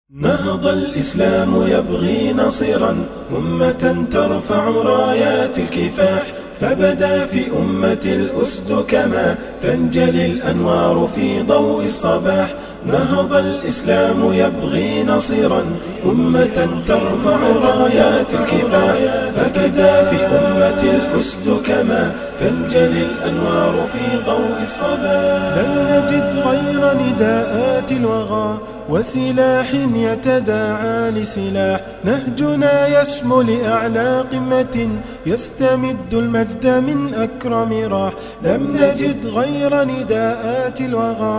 نهض الإسلام يبغي نصيرا أمة ترفع رايات الكفاح، فبدا في أمة الأسد كما تنجلي الأنوار في ضوء الصباح. نهض الإسلام يبغي نصيرا أمة ترفع رايات الكفاح، فبدا في أمة الأسد كما تنجلي الأنوار في ضوء الصباح. لن نجد غير نداءات الوغى وسلاح يتداعى لسلاح، نهجنا يسمو لأعلى قمة يستمد المجد من أكرم راح. لم نجد غير نداءات الوغى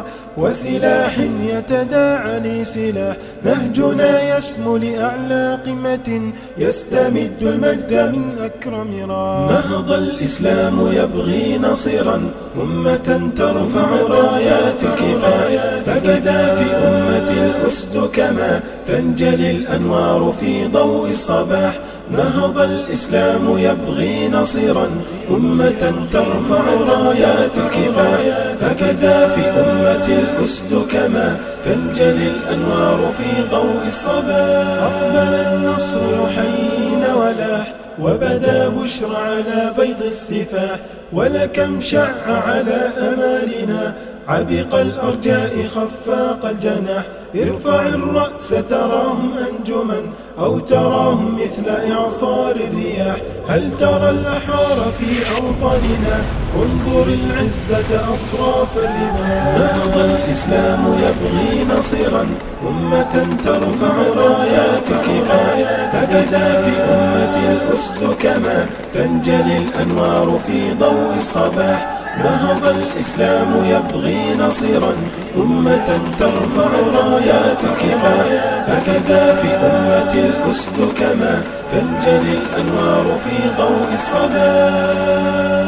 وسلاح يتداعى لسلاح، نهجنا يسمو لأعلى قمة يستمد المجد من أكرم راح. نهض الإسلام يبغي نصيرا أمة ترفع رايات الكفاح، فبدا في أمة الأسد كما تنجلي الأنوار في ضوء الصباح. نهض الإسلام يبغي نصيرا أمة ترفع رايات الكفاح، فبدا في أمة الأسد كما تنجلي الأنوار في ضوء الصباح. أقبل النصر يحيينا ولاح، وبدا بشرى على بيض السفاح، ولكم شع على أمالنا عبق الأرجاء خفاق الجناح. ارفع الرأس تراهم أنجما أو تراهم مثل إعصار الرياح. هل ترى الأحرار في أوطاننا؟ انظر العزة أطراف الرماح. نهض الإسلام يبغي نصيرا أمة ترفع رايات الكفاح، فبدا في أمة الأسد كما تنجلي الأنوار في ضوء الصباح. نهض الإسلام يبغي نصيرا أمة ترفع رايات الكفاح، فبدا في أمة الأسد كما تنجلي الأنوار في ضوء الصباح.